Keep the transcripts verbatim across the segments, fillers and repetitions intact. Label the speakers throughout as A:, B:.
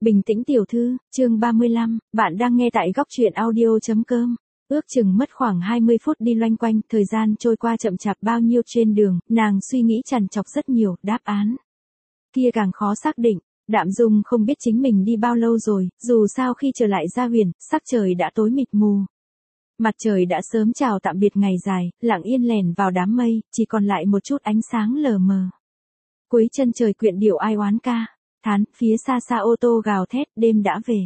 A: Bình tĩnh tiểu thư, chương ba mươi lăm, bạn đang nghe tại góc truyện audio chấm com. Ước chừng mất khoảng hai mươi phút đi loanh quanh, thời gian trôi qua chậm chạp bao nhiêu trên đường, nàng suy nghĩ trằn trọc rất nhiều, đáp án kia càng khó xác định. Đạm Dung không biết chính mình đi bao lâu rồi, dù sao khi trở lại Gia Huyền, sắc trời đã tối mịt mù. Mặt trời đã sớm chào tạm biệt ngày dài, lặng yên lèn vào đám mây, chỉ còn lại một chút ánh sáng lờ mờ. Cuối chân trời quyện điệu ai oán ca, thán, phía xa xa ô tô gào thét, đêm đã về.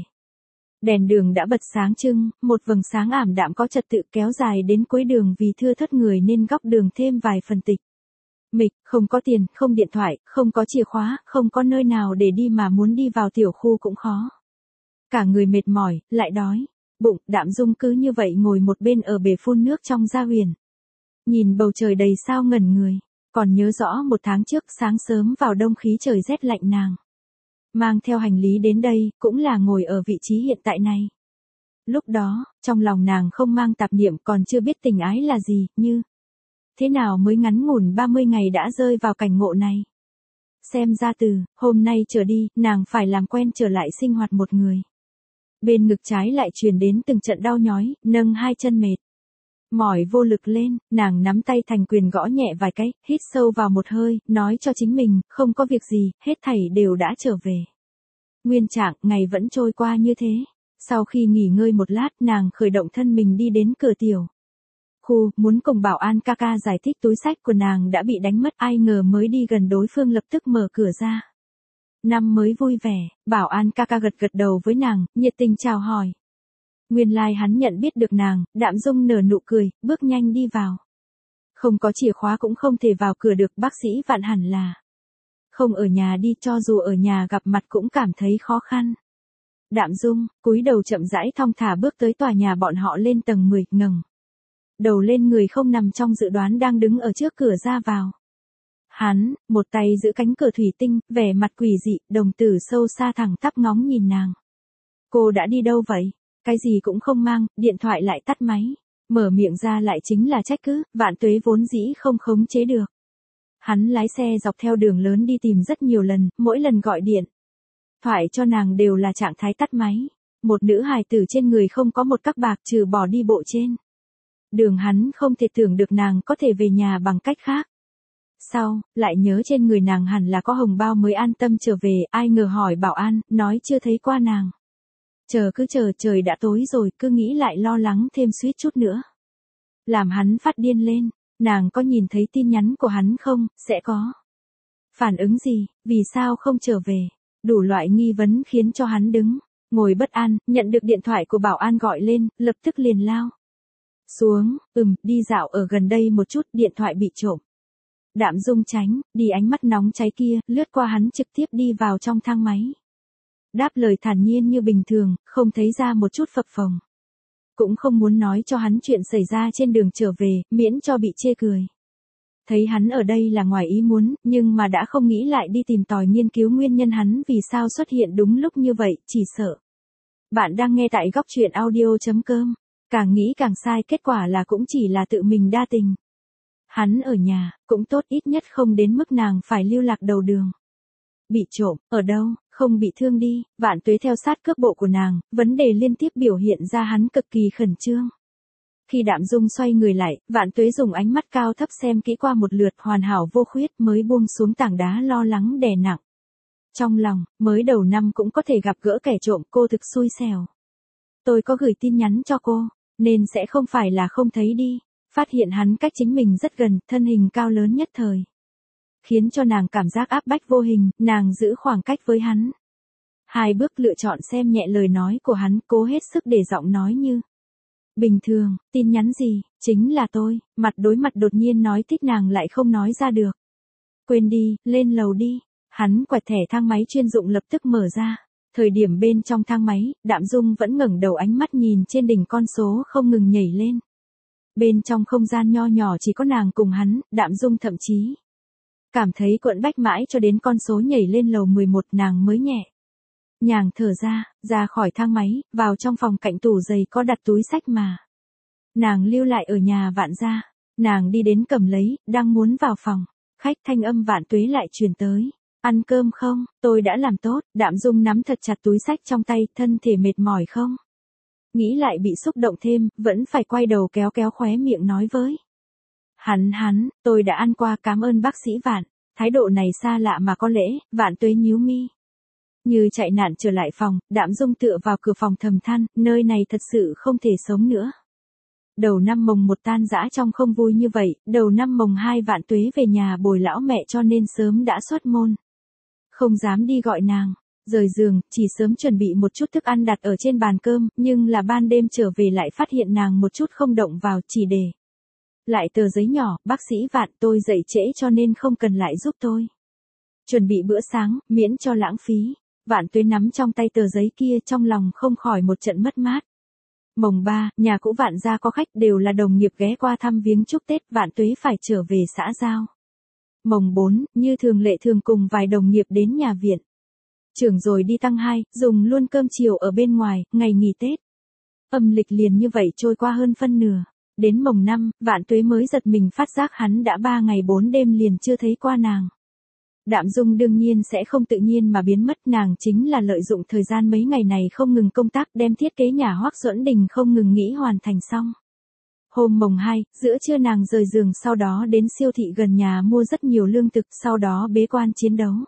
A: Đèn đường đã bật sáng trưng, một vầng sáng ảm đạm có trật tự kéo dài đến cuối đường vì thưa thớt người nên góc đường thêm vài phần tịch mịch, không có tiền, không điện thoại, không có chìa khóa, không có nơi nào để đi mà muốn đi vào tiểu khu cũng khó. Cả người mệt mỏi, lại đói, bụng. Đạm Dung cứ như vậy ngồi một bên ở bể phun nước trong Gia Huyền. Nhìn bầu trời đầy sao ngẩn người, còn nhớ rõ một tháng trước sáng sớm vào đông khí trời rét lạnh nàng mang theo hành lý đến đây, cũng là ngồi ở vị trí hiện tại này. Lúc đó, trong lòng nàng không mang tạp niệm, còn chưa biết tình ái là gì, như thế nào mới ngắn ngủn ba mươi ngày đã rơi vào cảnh ngộ này. Xem ra từ hôm nay trở đi, nàng phải làm quen trở lại sinh hoạt một người. Bên ngực trái lại truyền đến từng trận đau nhói, nâng hai chân mệt mỏi vô lực lên, nàng nắm tay thành quyền gõ nhẹ vài cái, hít sâu vào một hơi, nói cho chính mình, không có việc gì, hết thảy đều đã trở về nguyên trạng. Ngày vẫn trôi qua như thế. Sau khi nghỉ ngơi một lát, nàng khởi động thân mình đi đến cửa tiểu khu, muốn cùng bảo an ca ca giải thích túi xách của nàng đã bị đánh mất, ai ngờ mới đi gần đối phương lập tức mở cửa ra. Năm mới vui vẻ, bảo an ca ca gật gật đầu với nàng, nhiệt tình chào hỏi. Nguyên lai like hắn nhận biết được nàng, Đạm Dung nở nụ cười, bước nhanh đi vào. Không có chìa khóa cũng không thể vào cửa được, bác sĩ Vạn hẳn là không ở nhà đi, cho dù ở nhà gặp mặt cũng cảm thấy khó khăn. Đạm Dung, cúi đầu chậm rãi thong thả bước tới tòa nhà bọn họ lên tầng mười, ngẩng đầu lên, người không nằm trong dự đoán đang đứng ở trước cửa ra vào. Hắn, một tay giữ cánh cửa thủy tinh, vẻ mặt quỷ dị, đồng tử sâu xa thẳng tắp ngóng nhìn nàng. Cô đã đi đâu vậy? Cái gì cũng không mang, điện thoại lại tắt máy. Mở miệng ra lại chính là trách cứ, Vạn Tuế vốn dĩ không khống chế được. Hắn lái xe dọc theo đường lớn đi tìm rất nhiều lần, mỗi lần gọi điện thoại cho nàng đều là trạng thái tắt máy. Một nữ hài tử trên người không có một các bạc trừ bỏ đi bộ trên đường, hắn không thể tưởng được nàng có thể về nhà bằng cách khác. Sau, lại nhớ trên người nàng hẳn là có hồng bao mới an tâm trở về, ai ngờ hỏi bảo an, nói chưa thấy qua nàng. Chờ cứ chờ, trời đã tối rồi, cứ nghĩ lại lo lắng thêm suýt chút nữa làm hắn phát điên lên. Nàng có nhìn thấy tin nhắn của hắn không, sẽ có phản ứng gì, vì sao không trở về, đủ loại nghi vấn khiến cho hắn đứng ngồi bất an. Nhận được điện thoại của bảo an gọi lên, lập tức liền lao xuống, ừm, đi dạo ở gần đây một chút, điện thoại bị trộm. Đạm Dung tránh đi ánh mắt nóng cháy kia, lướt qua hắn trực tiếp đi vào trong thang máy. Đáp lời thản nhiên như bình thường, không thấy ra một chút phập phồng. Cũng không muốn nói cho hắn chuyện xảy ra trên đường trở về, miễn cho bị chê cười. Thấy hắn ở đây là ngoài ý muốn, nhưng mà đã không nghĩ lại đi tìm tòi nghiên cứu nguyên nhân hắn vì sao xuất hiện đúng lúc như vậy, chỉ sợ. Bạn đang nghe tại góc truyện audio chấm com. Càng nghĩ càng sai, kết quả là cũng chỉ là tự mình đa tình. Hắn ở nhà, cũng tốt, ít nhất không đến mức nàng phải lưu lạc đầu đường. Bị trộm, ở đâu, không bị thương đi. Vạn Tuế theo sát cước bộ của nàng, vấn đề liên tiếp biểu hiện ra hắn cực kỳ khẩn trương. Khi Đạm Dung xoay người lại, Vạn Tuế dùng ánh mắt cao thấp xem kỹ qua một lượt, hoàn hảo vô khuyết, mới buông xuống tảng đá lo lắng đè nặng trong lòng. Mới đầu năm cũng có thể gặp gỡ kẻ trộm, cô thực xui xẻo. Tôi có gửi tin nhắn cho cô, nên sẽ không phải là không thấy đi. Phát hiện hắn cách chính mình rất gần, thân hình cao lớn nhất thời, khiến cho nàng cảm giác áp bách vô hình, nàng giữ khoảng cách với hắn. Hai bước lựa chọn xem nhẹ lời nói của hắn, cố hết sức để giọng nói như bình thường. Tin nhắn gì, chính là tôi. Mặt đối mặt đột nhiên nói thích nàng lại không nói ra được. Quên đi, lên lầu đi. Hắn quẹt thẻ thang máy chuyên dụng lập tức mở ra. Thời điểm bên trong thang máy, Đạm Dung vẫn ngẩng đầu ánh mắt nhìn trên đỉnh con số không ngừng nhảy lên. Bên trong không gian nho nhỏ chỉ có nàng cùng hắn, Đạm Dung thậm chí cảm thấy cuộn bách mãi cho đến con số nhảy lên lầu mười một, nàng mới nhẹ nhàng thở ra, ra khỏi thang máy, vào trong phòng cạnh tủ giày có đặt túi xách mà nàng lưu lại ở nhà Vạn gia. Nàng đi đến cầm lấy, đang muốn vào phòng khách, thanh âm Vạn Tuế lại truyền tới. Ăn cơm không? Tôi đã làm tốt. Đạm Dung nắm thật chặt túi xách trong tay, thân thể mệt mỏi không? Nghĩ lại bị xúc động thêm, vẫn phải quay đầu kéo kéo khóe miệng nói với. Hắn hắn, tôi đã ăn qua, cảm ơn bác sĩ Vạn. Thái độ này xa lạ mà có lẽ, Vạn Tuế nhíu mi. Như chạy nạn trở lại phòng, Đạm Dung tựa vào cửa phòng thầm than, nơi này thật sự không thể sống nữa. Đầu năm mồng một tan dã trong không vui như vậy, đầu năm mồng hai Vạn Tuế về nhà bồi lão mẹ cho nên sớm đã xuất môn. Không dám đi gọi nàng, rời giường, chỉ sớm chuẩn bị một chút thức ăn đặt ở trên bàn cơm, nhưng là ban đêm trở về lại phát hiện nàng một chút không động vào, chỉ để lại tờ giấy nhỏ, bác sĩ Vạn, tôi dậy trễ cho nên không cần lại giúp tôi chuẩn bị bữa sáng, miễn cho lãng phí. Vạn Tuế nắm trong tay tờ giấy kia, trong lòng không khỏi một trận mất mát. Mồng ba, nhà cũ Vạn gia có khách, đều là đồng nghiệp ghé qua thăm viếng chúc Tết, Vạn Tuế phải trở về xã giao. Mồng bốn, như thường lệ thường cùng vài đồng nghiệp đến nhà viện. Trưởng rồi đi tăng hai, dùng luôn cơm chiều ở bên ngoài, ngày nghỉ Tết. Âm lịch liền như vậy trôi qua hơn phân nửa. Đến mồng năm, Vạn Tuế mới giật mình phát giác hắn đã ba ngày bốn đêm liền chưa thấy qua nàng. Đạm Dung đương nhiên sẽ không tự nhiên mà biến mất, nàng chính là lợi dụng thời gian mấy ngày này không ngừng công tác, đem thiết kế nhà Hoắc Duẫn Đình không ngừng nghĩ hoàn thành xong. Hôm mồng hai, giữa trưa nàng rời giường, sau đó đến siêu thị gần nhà mua rất nhiều lương thực, sau đó bế quan chiến đấu.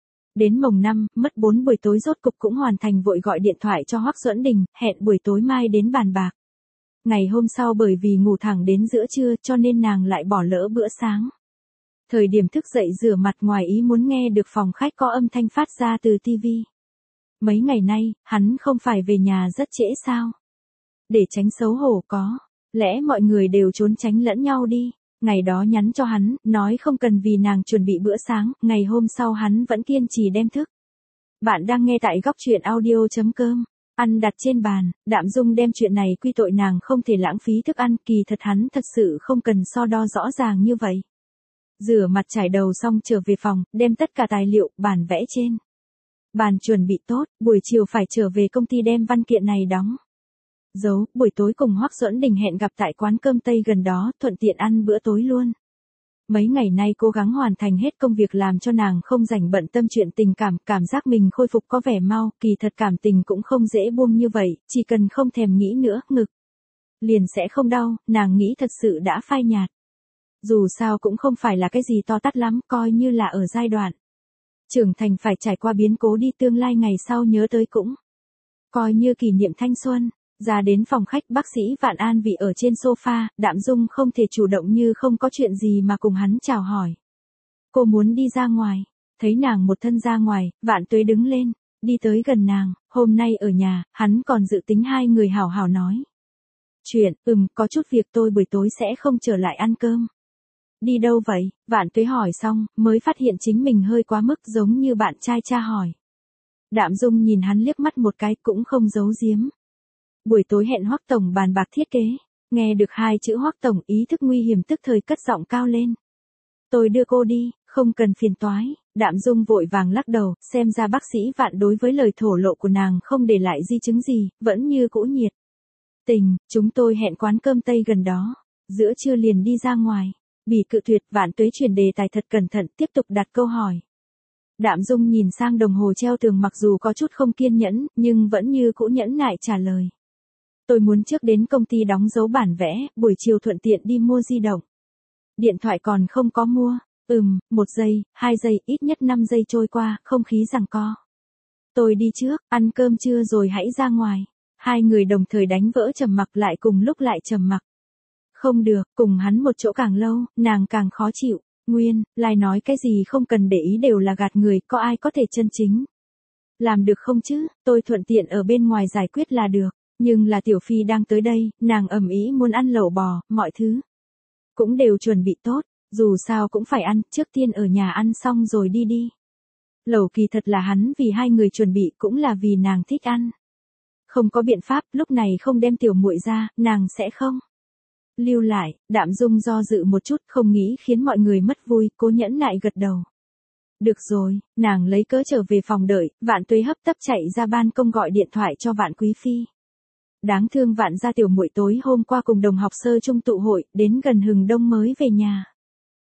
A: Đến mồng năm, mất bốn buổi tối rốt cục cũng hoàn thành, vội gọi điện thoại cho Hoắc Duẫn Đình, hẹn buổi tối mai đến bàn bạc. Ngày hôm sau bởi vì ngủ thẳng đến giữa trưa cho nên nàng lại bỏ lỡ bữa sáng. Thời điểm thức dậy rửa mặt, ngoài ý muốn nghe được phòng khách có âm thanh phát ra từ tivi. Mấy ngày nay, hắn không phải về nhà rất trễ sao? Để tránh xấu hổ có. Lẽ mọi người đều trốn tránh lẫn nhau đi. Ngày đó nhắn cho hắn, nói không cần vì nàng chuẩn bị bữa sáng, ngày hôm sau hắn vẫn kiên trì đem thức. Bạn đang nghe tại góc truyện audio chấm com. Ăn đặt trên bàn, Đạm Dung đem chuyện này quy tội nàng không thể lãng phí thức ăn, kỳ thật hắn thật sự không cần so đo rõ ràng như vậy. Rửa mặt trải đầu xong trở về phòng, đem tất cả tài liệu, bản vẽ trên bàn chuẩn bị tốt, buổi chiều phải trở về công ty đem văn kiện này đóng dấu, buổi tối cùng Hoắc Duẫn Đình hẹn gặp tại quán cơm Tây gần đó, thuận tiện ăn bữa tối luôn. Mấy ngày nay cố gắng hoàn thành hết công việc làm cho nàng không rảnh bận tâm chuyện tình cảm, cảm giác mình khôi phục có vẻ mau, kỳ thật cảm tình cũng không dễ buông như vậy, chỉ cần không thèm nghĩ nữa, ngực liền sẽ không đau, nàng nghĩ thật sự đã phai nhạt. Dù sao cũng không phải là cái gì to tát lắm, coi như là ở giai đoạn trưởng thành phải trải qua biến cố đi, tương lai ngày sau nhớ tới cũng coi như kỷ niệm thanh xuân. Ra đến phòng khách, bác sĩ Vạn an vị ở trên sofa, Đạm Dung không thể chủ động như không có chuyện gì mà cùng hắn chào hỏi. Cô muốn đi ra ngoài, thấy nàng một thân ra ngoài, Vạn Tuế đứng lên, đi tới gần nàng, hôm nay ở nhà, hắn còn dự tính hai người hảo hảo nói chuyện, ừm, có chút việc, tôi buổi tối sẽ không trở lại ăn cơm. Đi đâu vậy? Vạn Tuế hỏi xong, mới phát hiện chính mình hơi quá mức, giống như bạn trai tra hỏi. Đạm Dung nhìn hắn liếc mắt một cái, cũng không giấu giếm. Buổi tối hẹn Hoắc tổng bàn bạc thiết kế. Nghe được hai chữ Hoắc tổng, ý thức nguy hiểm tức thời cất giọng cao lên. Tôi đưa cô đi, không cần phiền toái. Đạm Dung vội vàng lắc đầu, xem ra bác sĩ Vạn đối với lời thổ lộ của nàng không để lại di chứng gì, vẫn như cũ nhiệt tình. Chúng tôi hẹn quán cơm Tây gần đó, giữa trưa liền đi ra ngoài. Bị cự tuyệt, Vạn Tuế chuyển đề tài thật cẩn thận, tiếp tục đặt câu hỏi. Đạm Dung nhìn sang đồng hồ treo tường, mặc dù có chút không kiên nhẫn, nhưng vẫn như cũ nhẫn nại trả lời. Tôi muốn trước đến công ty đóng dấu bản vẽ, buổi chiều thuận tiện đi mua di động. Điện thoại còn không có mua. Ừm, một giây, hai giây, ít nhất năm giây trôi qua, không khí giằng co. Tôi đi trước, ăn cơm trưa rồi hãy ra ngoài. Hai người đồng thời đánh vỡ trầm mặc, lại cùng lúc lại trầm mặc. Không được, cùng hắn một chỗ càng lâu, nàng càng khó chịu. Nguyên, lại nói cái gì không cần để ý đều là gạt người, có ai có thể chân chính làm được không chứ? Tôi thuận tiện ở bên ngoài giải quyết là được. Nhưng là Tiểu Phi đang tới đây, nàng ầm ĩ muốn ăn lẩu bò, mọi thứ cũng đều chuẩn bị tốt, dù sao cũng phải ăn, trước tiên ở nhà ăn xong rồi đi đi. Lẩu kỳ thật là hắn vì hai người chuẩn bị, cũng là vì nàng thích ăn. Không có biện pháp, lúc này không đem tiểu muội ra, nàng sẽ không lưu lại. Đạm Dung do dự một chút, không nghĩ khiến mọi người mất vui, cố nhẫn nại gật đầu. Được rồi, nàng lấy cớ trở về phòng đợi, Vạn Tuế hấp tấp chạy ra ban công gọi điện thoại cho Vạn Quý Phi. Đáng thương Vạn gia tiểu muội tối hôm qua cùng đồng học sơ trung tụ hội, đến gần hừng đông mới về nhà.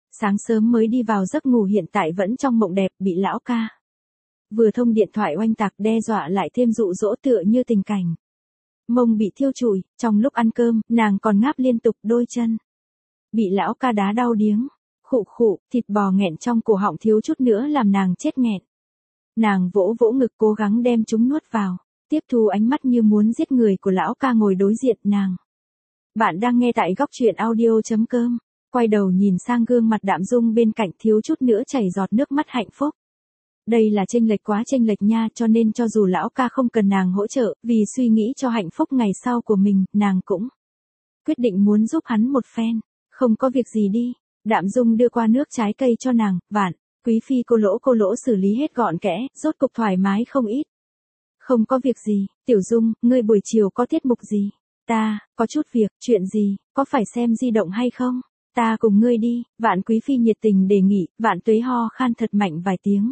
A: Sáng sớm mới đi vào giấc ngủ hiện tại vẫn trong mộng đẹp bị lão ca vừa thông điện thoại oanh tạc đe dọa lại thêm dụ dỗ tựa như tình cảnh. Mông bị thiêu trụi, trong lúc ăn cơm, nàng còn ngáp liên tục đôi chân. Bị lão ca đá đau điếng, khụ khụ, thịt bò nghẹn trong cổ họng thiếu chút nữa làm nàng chết nghẹn. Nàng vỗ vỗ ngực cố gắng đem chúng nuốt vào, tiếp thu ánh mắt như muốn giết người của lão ca ngồi đối diện nàng. Bạn đang nghe tại góc truyện audio.com, quay đầu nhìn sang gương mặt đạm dung bên cạnh thiếu chút nữa chảy giọt nước mắt hạnh phúc. Đây là chênh lệch quá chênh lệch nha, cho nên cho dù lão ca không cần nàng hỗ trợ, vì suy nghĩ cho hạnh phúc ngày sau của mình, nàng cũng quyết định muốn giúp hắn một phen. Không có việc gì đi, Đạm Dung đưa qua nước trái cây cho nàng, Vạn, Quý Phi cô lỗ cô lỗ xử lý hết gọn kẽ, rốt cục thoải mái không ít. Không có việc gì, Tiểu Dung, ngươi buổi chiều có tiết mục gì? Ta, có chút việc, chuyện gì, có phải xem di động hay không? Ta cùng ngươi đi, Vạn Quý Phi nhiệt tình đề nghị, Vạn Tuế ho khan thật mạnh vài tiếng.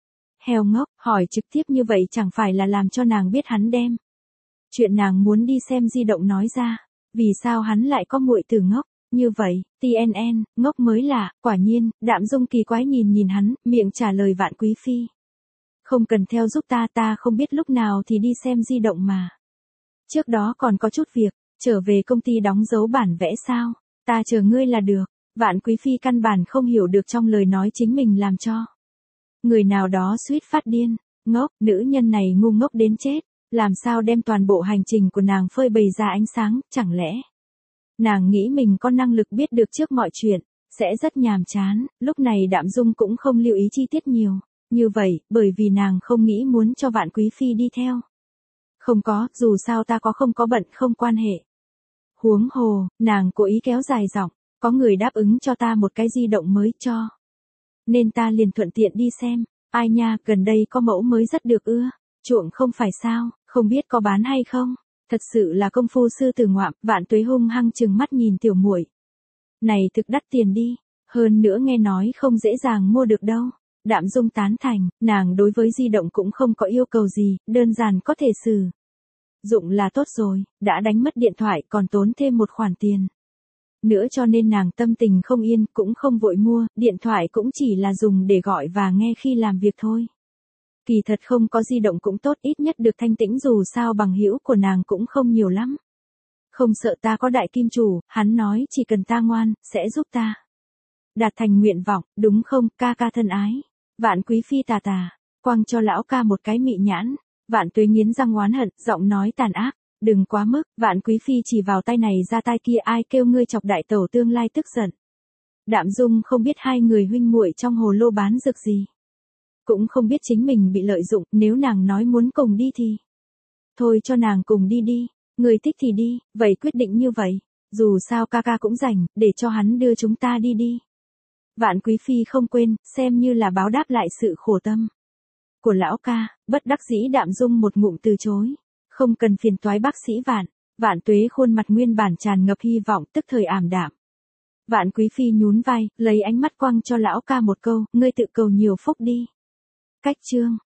A: Heo ngốc, hỏi trực tiếp như vậy chẳng phải là làm cho nàng biết hắn đem chuyện nàng muốn đi xem di động nói ra, vì sao hắn lại có muội tử ngốc, như vậy, tê en en, ngốc mới lạ, quả nhiên, Đạm Dung kỳ quái nhìn nhìn hắn, miệng trả lời Vạn Quý Phi. Không cần theo giúp ta, ta không biết lúc nào thì đi xem di động mà. Trước đó còn có chút việc, trở về công ty đóng dấu bản vẽ sao, ta chờ ngươi là được. Vạn Quý Phi căn bản không hiểu được trong lời nói chính mình làm cho người nào đó suýt phát điên. Ngốc, nữ nhân này ngu ngốc đến chết, làm sao đem toàn bộ hành trình của nàng phơi bày ra ánh sáng, chẳng lẽ nàng nghĩ mình có năng lực biết được trước mọi chuyện, sẽ rất nhàm chán. Lúc này Đạm Dung cũng không lưu ý chi tiết nhiều, như vậy, bởi vì nàng không nghĩ muốn cho Vạn Quý Phi đi theo. Không có, dù sao ta có không có bận không quan hệ. Huống hồ, nàng cố ý kéo dài giọng, có người đáp ứng cho ta một cái di động mới cho. Nên ta liền thuận tiện đi xem, ai nha, gần đây có mẫu mới rất được ưa, chuộng không phải sao, không biết có bán hay không, thật sự là công phu sư tử ngoạm. Vạn Tuế hung hăng chừng mắt nhìn tiểu muội. Này thực đắt tiền đi, hơn nữa nghe nói không dễ dàng mua được đâu. Đạm Dung tán thành, nàng đối với di động cũng không có yêu cầu gì, đơn giản có thể sử dụng là tốt rồi, đã đánh mất điện thoại còn tốn thêm một khoản tiền nữa cho nên nàng tâm tình không yên, cũng không vội mua, điện thoại cũng chỉ là dùng để gọi và nghe khi làm việc thôi. Kỳ thật không có di động cũng tốt, ít nhất được thanh tĩnh, dù sao bằng hữu của nàng cũng không nhiều lắm. Không sợ ta có đại kim chủ, hắn nói chỉ cần ta ngoan, sẽ giúp ta đạt thành nguyện vọng, đúng không, ca ca thân ái. Vạn Quý Phi tà tà, quăng cho lão ca một cái mị nhãn. Vạn Tuế nghiến răng oán hận, giọng nói tàn ác. Đừng quá mức, Vạn Quý Phi chỉ vào tay này ra tay kia, ai kêu ngươi chọc đại tẩu tương lai tức giận. Đạm Dung không biết hai người huynh muội trong hồ lô bán dược gì. Cũng không biết chính mình bị lợi dụng, nếu nàng nói muốn cùng đi thì thôi cho nàng cùng đi đi, người thích thì đi, vậy quyết định như vậy, dù sao ca ca cũng rảnh, để cho hắn đưa chúng ta đi đi. Vạn Quý Phi không quên, xem như là báo đáp lại sự khổ tâm của lão ca, bất đắc dĩ Đạm Dung một ngụm từ chối. Không cần phiền toái bác sĩ Vạn. Vạn Tuế khuôn mặt nguyên bản tràn ngập hy vọng, tức thời ảm đạm. Vạn Quý Phi nhún vai, lấy ánh mắt quăng cho lão ca một câu, ngươi tự cầu nhiều phúc đi. Cách chương